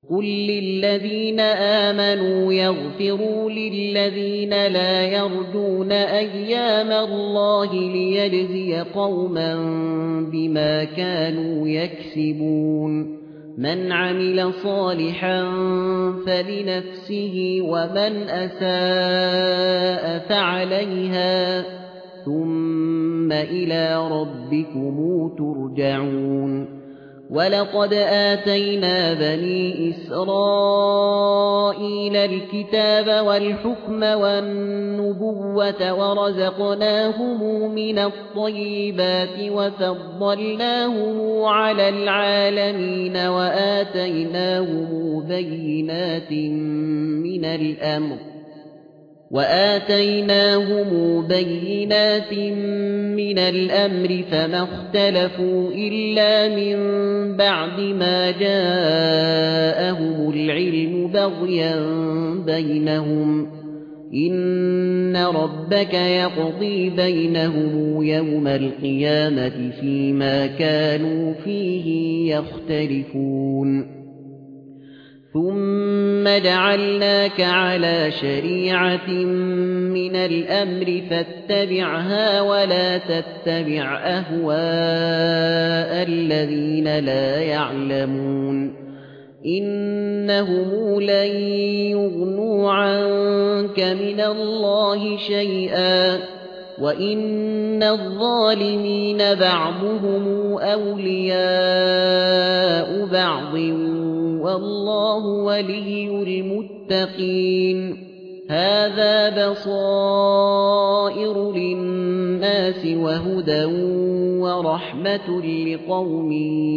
قل للذين آمنوا يغفروا للذين لا يرجون أيام الله ليجزي قوما بما كانوا يكسبون من عمل صالحا فلنفسه ومن أساء فعليها ثم إلى ربكم ترجعون ولقد آتينا بني إسرائيل الكتاب والحكم والنبوة ورزقناهم من الطيبات وفضلناهم على العالمين وآتيناهم بينات من الأمر فما اختلفوا إلا من بعد ما جاءهم العلم بغيا بينهم إن ربك يقضي بينهم يوم القيامة فيما كانوا فيه يختلفون ثم جعلناك على شريعة من الأمر فاتبعها ولا تتبع أهواء الذين لا يعلمون إنهم لن يغنوا عنك من الله شيئا وإن الظالمين بعضهم أولياء بعض والله ولي المتقين هذا بصائر للناس وهدى ورحمة لقوم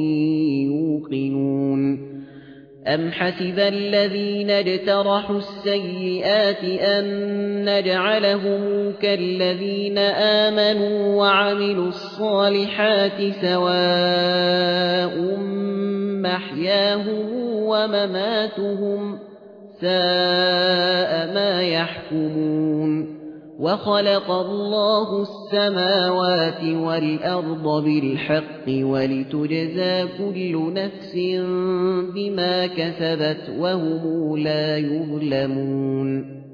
يوقنون أم حسب الذين اجترحوا السيئات أن نجعلهم كالذين آمنوا وعملوا الصالحات سواء محياهم ومماتهم ساء ما يحكمون وخلق الله السماوات والأرض بالحق ولتجزى كل نفس بما كسبت وهم لا يظلمون